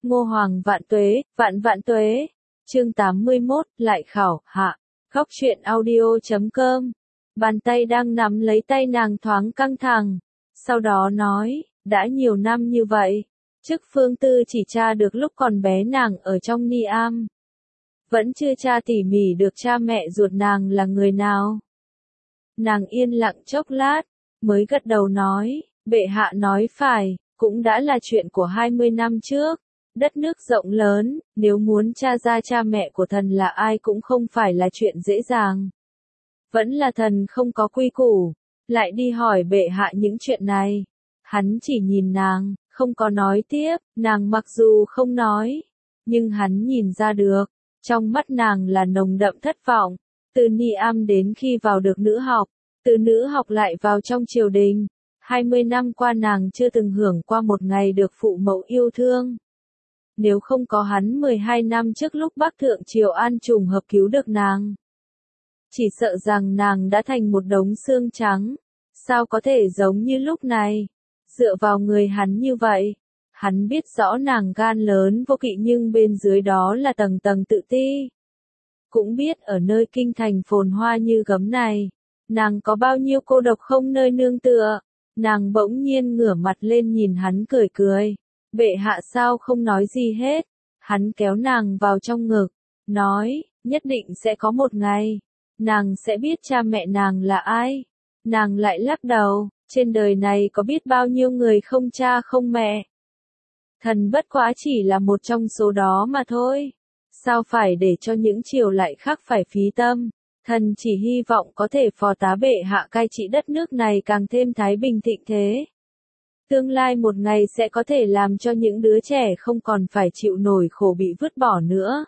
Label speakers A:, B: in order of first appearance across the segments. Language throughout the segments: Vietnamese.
A: Ngô Hoàng vạn tuế, vạn vạn tuế. Chương 81, lại khảo, hạ. Góc truyện audio.com. Bàn tay đang nắm lấy tay nàng thoáng căng thẳng. Sau đó nói, đã nhiều năm như vậy. Chức Phương Tư chỉ tra được lúc còn bé nàng ở trong ni am. Vẫn chưa tra tỉ mỉ được cha mẹ ruột nàng là người nào. Nàng yên lặng chốc lát, mới gật đầu nói, bệ hạ nói phải, cũng đã là chuyện của 20 năm trước. Đất nước rộng lớn, nếu muốn tra ra cha mẹ của thần là ai cũng không phải là chuyện dễ dàng. Vẫn là thần không có quy củ, lại đi hỏi bệ hạ những chuyện này. Hắn chỉ nhìn nàng, không có nói tiếp, nàng mặc dù không nói, nhưng hắn nhìn ra được, trong mắt nàng là nồng đậm thất vọng. Từ ni am đến khi vào được nữ học, từ nữ học lại vào trong triều đình. 20 năm qua nàng chưa từng hưởng qua một ngày được phụ mẫu yêu thương. Nếu không có hắn 12 năm trước lúc Bắc Thượng Triều An trùng hợp cứu được nàng, chỉ sợ rằng nàng đã thành một đống xương trắng. Sao có thể giống như lúc này? Dựa vào người hắn như vậy, hắn biết rõ nàng gan lớn vô kỵ nhưng bên dưới đó là tầng tầng tự ti. Cũng biết ở nơi kinh thành phồn hoa như gấm này, nàng có bao nhiêu cô độc không nơi nương tựa. Nàng bỗng nhiên ngửa mặt lên nhìn hắn cười cười. Bệ hạ sao không nói gì hết. Hắn kéo nàng vào trong ngực, nói, nhất định sẽ có một ngày, nàng sẽ biết cha mẹ nàng là ai. Nàng lại lắc đầu, trên đời này có biết bao nhiêu người không cha không mẹ. Thần bất quá chỉ là một trong số đó mà thôi. Sao phải để cho những triều lại khác phải phí tâm. Thần chỉ hy vọng có thể phò tá bệ hạ cai trị đất nước này càng thêm thái bình thịnh thế. Tương lai một ngày sẽ có thể làm cho những đứa trẻ không còn phải chịu nổi khổ bị vứt bỏ nữa.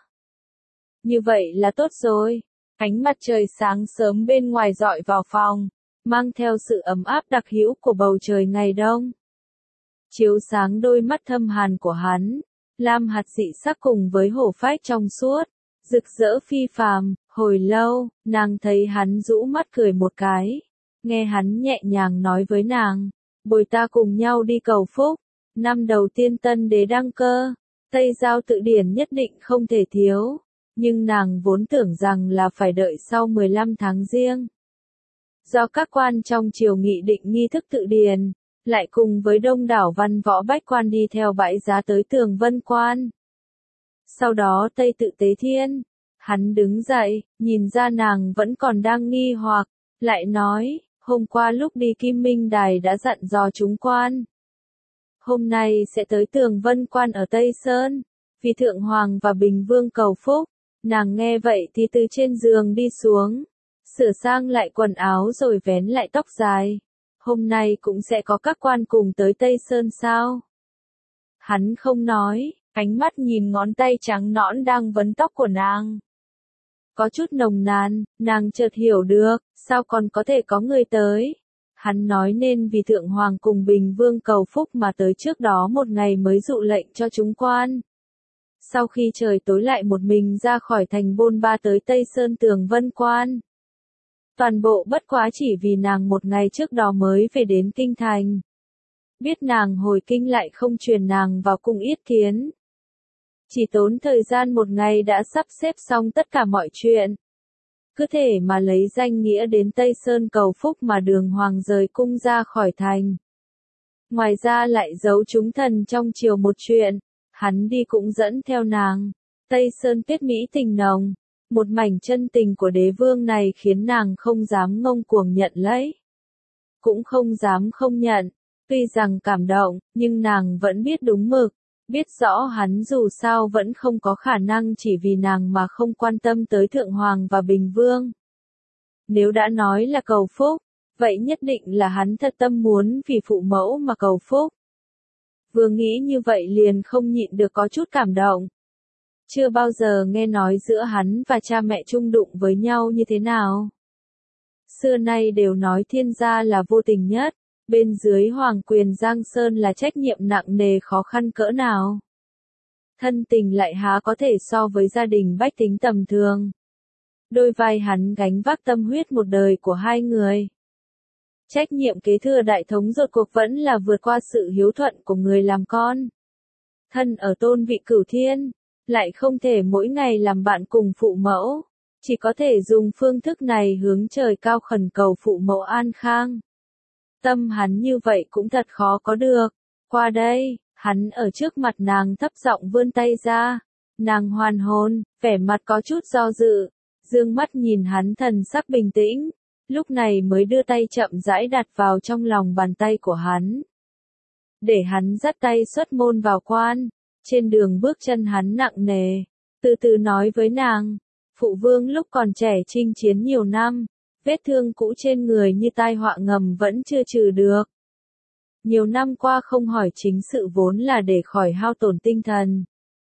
A: Như vậy là tốt rồi. Ánh mặt trời sáng sớm bên ngoài rọi vào phòng, mang theo sự ấm áp đặc hữu của bầu trời ngày đông. Chiếu sáng đôi mắt thâm hàn của hắn, lam hạt dị sắc cùng với hổ phách trong suốt, rực rỡ phi phàm. Hồi lâu, nàng thấy hắn rũ mắt cười một cái, nghe hắn nhẹ nhàng nói với nàng, bồi ta cùng nhau đi cầu phúc. Năm đầu tiên tân đế đăng cơ, Tây Giao Tự Điển nhất định không thể thiếu, nhưng nàng vốn tưởng rằng là phải đợi sau 15 tháng Giêng. Do các quan trong triều nghị định nghi thức tự điền, lại cùng với đông đảo văn võ bách quan đi theo bãi giá tới Tường Vân Quan. Sau đó Tây Tự Tế Thiên. Hắn đứng dậy, nhìn ra nàng vẫn còn đang nghi hoặc, lại nói, hôm qua lúc đi Kim Minh Đài đã dặn dò chúng quan. Hôm nay sẽ tới Tường Vân Quan ở Tây Sơn, vì Thượng Hoàng và Bình Vương cầu phúc. Nàng nghe vậy thì từ trên giường đi xuống, sửa sang lại quần áo rồi vén lại tóc dài. Hôm nay cũng sẽ có các quan cùng tới Tây Sơn sao? Hắn không nói, ánh mắt nhìn ngón tay trắng nõn đang vấn tóc của nàng. Có chút nồng nàn, nàng chợt hiểu được, sao còn có thể có người tới. Hắn nói nên vì Thượng Hoàng cùng Bình Vương cầu phúc mà tới trước đó một ngày mới dụ lệnh cho chúng quan. Sau khi trời tối lại một mình ra khỏi thành Bôn Ba tới Tây Sơn Tường Vân Quan. Toàn bộ bất quá chỉ vì nàng một ngày trước đó mới về đến kinh thành. Biết nàng hồi kinh lại không truyền nàng vào cung yết kiến. Chỉ tốn thời gian một ngày đã sắp xếp xong tất cả mọi chuyện. Cứ thể mà lấy danh nghĩa đến Tây Sơn cầu phúc mà Đường Hoàng rời cung ra khỏi thành. Ngoài ra lại giấu chúng thần trong triều một chuyện, hắn đi cũng dẫn theo nàng. Tây Sơn tuyết mỹ tình nồng, một mảnh chân tình của đế vương này khiến nàng không dám ngông cuồng nhận lấy. Cũng không dám không nhận, tuy rằng cảm động, nhưng nàng vẫn biết đúng mực. Biết rõ hắn dù sao vẫn không có khả năng chỉ vì nàng mà không quan tâm tới Thượng Hoàng và Bình Vương. Nếu đã nói là cầu phúc, vậy nhất định là hắn thật tâm muốn vì phụ mẫu mà cầu phúc. Vừa nghĩ như vậy liền không nhịn được có chút cảm động. Chưa bao giờ nghe nói giữa hắn và cha mẹ chung đụng với nhau như thế nào. Xưa nay đều nói thiên gia là vô tình nhất. Bên dưới Hoàng quyền Giang Sơn là trách nhiệm nặng nề khó khăn cỡ nào. Thân tình lại há có thể so với gia đình bách tính tầm thường. Đôi vai hắn gánh vác tâm huyết một đời của hai người. Trách nhiệm kế thừa đại thống rốt cuộc vẫn là vượt qua sự hiếu thuận của người làm con. thân ở tôn vị cửu thiên, lại không thể mỗi ngày làm bạn cùng phụ mẫu, chỉ có thể dùng phương thức này hướng trời cao khẩn cầu phụ mẫu an khang. Tâm hắn như vậy cũng thật khó có được. Qua đây, hắn ở trước mặt nàng thấp giọng vươn tay ra. Nàng hoàn hồn, vẻ mặt có chút do dự, dương mắt nhìn hắn thần sắc bình tĩnh, lúc này mới đưa tay chậm rãi đặt vào trong lòng bàn tay của hắn. Để hắn dắt tay xuất môn vào quan, trên đường bước chân hắn nặng nề, từ từ nói với nàng, phụ vương lúc còn trẻ chinh chiến nhiều năm, vết thương cũ trên người như tai họa ngầm vẫn chưa trừ được. Nhiều năm qua không hỏi chính sự vốn là để khỏi hao tổn tinh thần.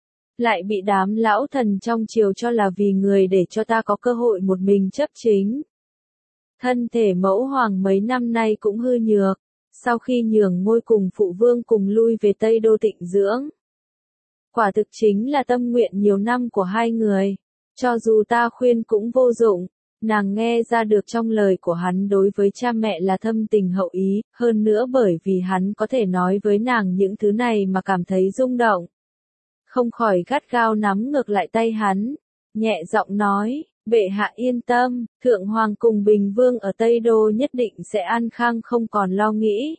A: Lại bị đám lão thần trong triều cho là vì người để cho ta có cơ hội một mình chấp chính. Thân thể mẫu hoàng mấy năm nay cũng hư nhược, sau khi nhường ngôi cùng phụ vương cùng lui về Tây Đô tịnh dưỡng. Quả thực chính là tâm nguyện nhiều năm của hai người, cho dù ta khuyên cũng vô dụng, nàng nghe ra được trong lời của hắn đối với cha mẹ là thâm tình hậu ý, hơn nữa bởi vì hắn có thể nói với nàng những thứ này mà cảm thấy rung động. Không khỏi gắt gao nắm ngược lại tay hắn, nhẹ giọng nói, bệ hạ yên tâm, thượng hoàng cùng bình vương ở Tây Đô nhất định sẽ an khang không còn lo nghĩ.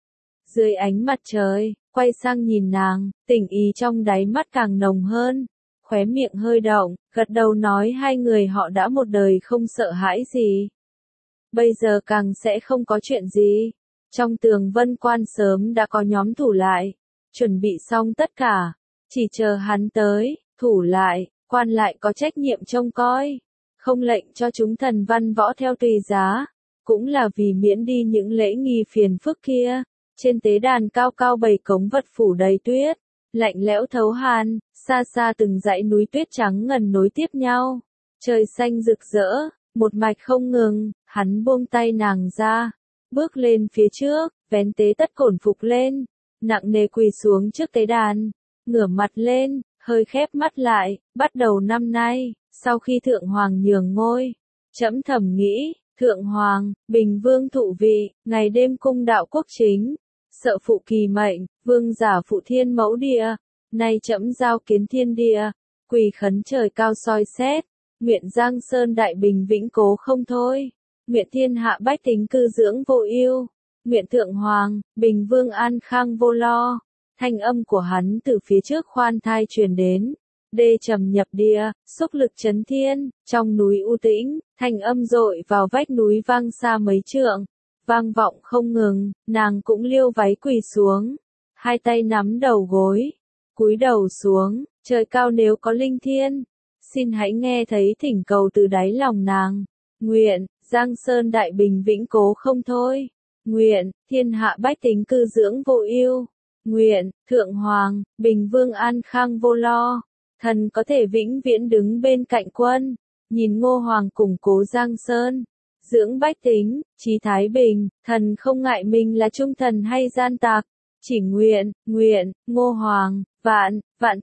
A: Dưới ánh mặt trời, quay sang nhìn nàng, tình ý trong đáy mắt càng nồng hơn, khóe miệng hơi động, gật đầu nói hai người họ đã một đời không sợ hãi gì. Bây giờ càng sẽ không có chuyện gì. Trong tường vân quan sớm đã có nhóm thủ lại, chuẩn bị xong tất cả. Chỉ chờ hắn tới, thủ lại, quan lại có trách nhiệm trông coi, không lệnh cho chúng thần văn võ theo tùy giá, cũng là vì miễn đi những lễ nghi phiền phức kia. Trên tế đàn cao cao bày cống vật phủ đầy tuyết, lạnh lẽo thấu hàn, xa xa từng dãy núi tuyết trắng ngần nối tiếp nhau, trời xanh rực rỡ, một mạch không ngừng, hắn buông tay nàng ra, bước lên phía trước, vén tế tất cổn phục lên, nặng nề quỳ xuống trước tế đàn. Ngửa mặt lên, hơi khép mắt lại, bắt đầu năm nay, sau khi Thượng Hoàng nhường ngôi, trẫm thầm nghĩ, Thượng Hoàng, Bình Vương thụ vị, ngày đêm cung đạo quốc chính, sợ phụ kỳ mệnh, vương giả phụ thiên mẫu địa, nay trẫm giao kiến thiên địa, quỳ khấn trời cao soi xét, nguyện Giang Sơn đại bình vĩnh cố không thôi, nguyện thiên hạ bách tính cư dưỡng vô ưu, nguyện Thượng Hoàng, Bình Vương an khang vô lo. Thanh âm của hắn từ phía trước khoan thai truyền đến, đê trầm nhập địa, xúc lực chấn thiên, trong núi u tĩnh, thanh âm dội vào vách núi vang xa mấy trượng, vang vọng không ngừng, nàng cũng liêu váy quỳ xuống, hai tay nắm đầu gối, cúi đầu xuống, trời cao nếu có linh thiên, xin hãy nghe thấy thỉnh cầu từ đáy lòng nàng, nguyện, Giang Sơn đại bình vĩnh cố không thôi, nguyện, thiên hạ bách tính cư dưỡng vô ưu. Nguyện, Thượng Hoàng, Bình Vương an khang vô lo, thần có thể vĩnh viễn đứng bên cạnh quân, nhìn Ngô Hoàng củng cố Giang Sơn, dưỡng bách tính, chí thái bình, thần không ngại mình là trung thần hay gian tặc, chỉ nguyện, Ngô Hoàng, vạn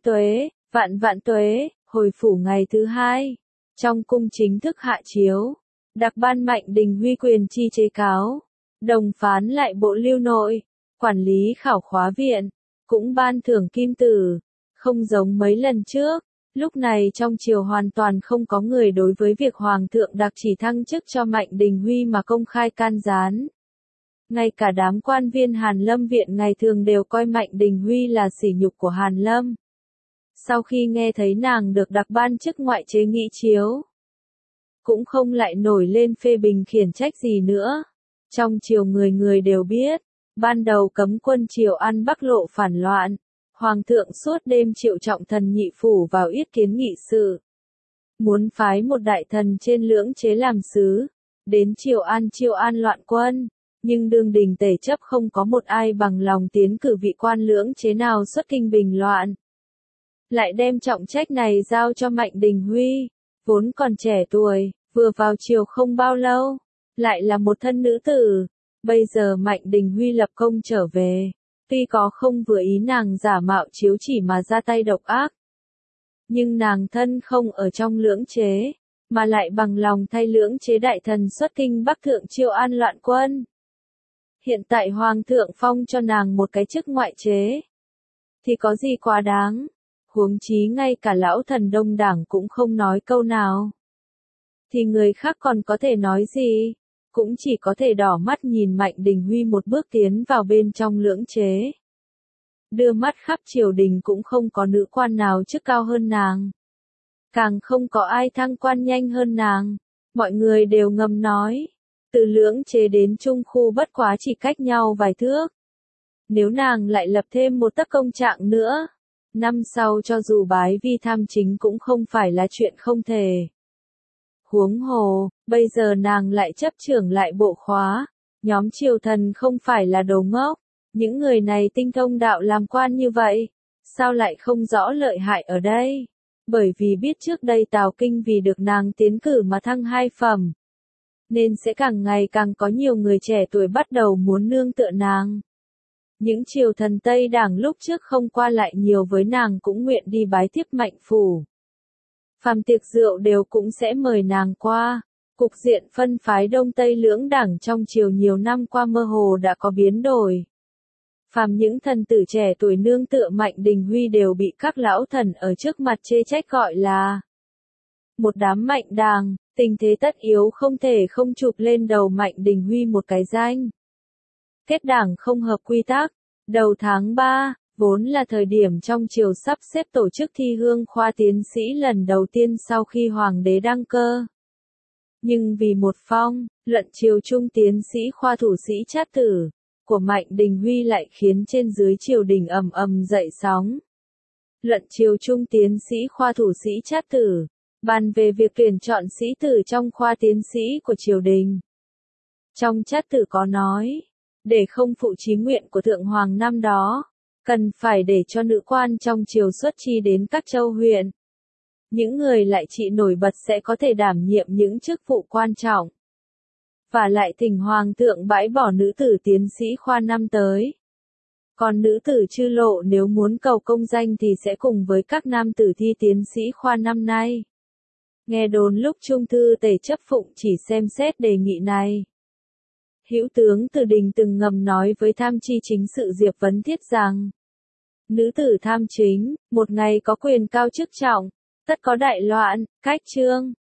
A: tuế, hồi phủ ngày thứ hai, trong cung chính thức hạ chiếu, đặc ban Mạnh Đình Huy quyền chi chế cáo, đồng phán lại bộ lưu nội. Quản lý khảo khóa viện, cũng ban thưởng kim tử, không giống mấy lần trước, lúc này trong triều hoàn toàn không có người đối với việc Hoàng thượng đặc chỉ thăng chức cho Mạnh Đình Huy mà công khai can gián. Ngay cả đám quan viên Hàn Lâm viện ngày thường đều coi Mạnh Đình Huy là sỉ nhục của Hàn Lâm. Sau khi nghe thấy nàng được đặc ban chức ngoại chế nghị chiếu, cũng không lại nổi lên phê bình khiển trách gì nữa. Trong triều người người đều biết. Ban đầu cấm quân Triều An Bắc lộ phản loạn, Hoàng thượng suốt đêm triệu trọng thần nhị phủ vào yết kiến nghị sự. Muốn phái một đại thần trên lưỡng chế làm sứ, đến Triều An loạn quân, nhưng đương đình tể chấp không có một ai bằng lòng tiến cử vị quan lưỡng chế nào xuất kinh bình loạn. Lại đem trọng trách này giao cho Mạnh Đình Huy, vốn còn trẻ tuổi, vừa vào triều không bao lâu, lại là một thân nữ tử. Bây giờ Mạnh Đình Huy lập công trở về, tuy có không vừa ý nàng giả mạo chiếu chỉ mà ra tay độc ác, nhưng nàng thân không ở trong lưỡng chế, mà lại bằng lòng thay lưỡng chế đại thần xuất kinh Bắc thượng Triều An loạn quân. Hiện tại Hoàng thượng phong cho nàng một cái chức ngoại chế, thì có gì quá đáng. Huống chí ngay cả lão thần Đông Đảng cũng không nói câu nào. Thì người khác còn có thể nói gì? Cũng chỉ có thể đỏ mắt nhìn Mạnh Đình Huy một bước tiến vào bên trong lưỡng chế. Đưa mắt khắp triều đình cũng không có nữ quan nào chức cao hơn nàng. Càng không có ai thăng quan nhanh hơn nàng. Mọi người đều ngầm nói. Từ lưỡng chế đến trung khu bất quá chỉ cách nhau vài thước. Nếu nàng lại lập thêm một tấc công trạng nữa, năm sau cho dù bái vi tham chính cũng không phải là chuyện không thể. Huống hồ, bây giờ nàng lại chấp trưởng lại bộ khóa, nhóm triều thần không phải là đồ ngốc, những người này tinh thông đạo làm quan như vậy, sao lại không rõ lợi hại ở đây? Bởi vì biết trước đây Tào Kinh vì được nàng tiến cử mà thăng 2 phẩm, nên sẽ càng ngày càng có nhiều người trẻ tuổi bắt đầu muốn nương tựa nàng. Những triều thần Tây Đảng lúc trước không qua lại nhiều với nàng cũng nguyện đi bái tiếp Mạnh phủ. Phàm tiệc rượu đều cũng sẽ mời nàng qua. Cục diện phân phái Đông Tây lưỡng đảng trong triều nhiều năm qua mơ hồ đã có biến đổi. Phàm những thần tử trẻ tuổi nương tựa Mạnh Đình Huy đều bị các lão thần ở trước mặt chê trách gọi là một đám mạnh đàng, tình thế tất yếu không thể không chụp lên đầu Mạnh Đình Huy một cái danh. Kết đảng không hợp quy tắc. Đầu tháng 3, vốn là thời điểm trong triều sắp xếp tổ chức thi hương khoa tiến sĩ lần đầu tiên sau khi hoàng đế đăng cơ. Nhưng vì một phong, luận triều trung tiến sĩ khoa thủ sĩ Trát Tử, của Mạnh Đình Huy lại khiến trên dưới triều đình ầm ầm dậy sóng. Luận triều trung tiến sĩ khoa thủ sĩ Trát Tử, bàn về việc tuyển chọn sĩ tử trong khoa tiến sĩ của triều đình. Trong Trát Tử có nói, để không phụ chí nguyện của Thượng Hoàng năm đó, cần phải để cho nữ quan trong triều xuất chi đến các châu huyện. Những người lại trị nổi bật sẽ có thể đảm nhiệm những chức vụ quan trọng. Và lại thỉnh Hoàng thượng bãi bỏ nữ tử tiến sĩ khoa năm tới. Còn nữ tử Chư Lộ nếu muốn cầu công danh thì sẽ cùng với các nam tử thi tiến sĩ khoa năm nay. Nghe đồn lúc Trung thư Tề Chấp Phụng chỉ xem xét đề nghị này. Hữu tướng Từ Đình từng ngầm nói với tham tri chính sự Diệp Vấn Thiết rằng, nữ tử tham chính, một ngày có quyền cao chức trọng, tất có đại loạn, cách trương.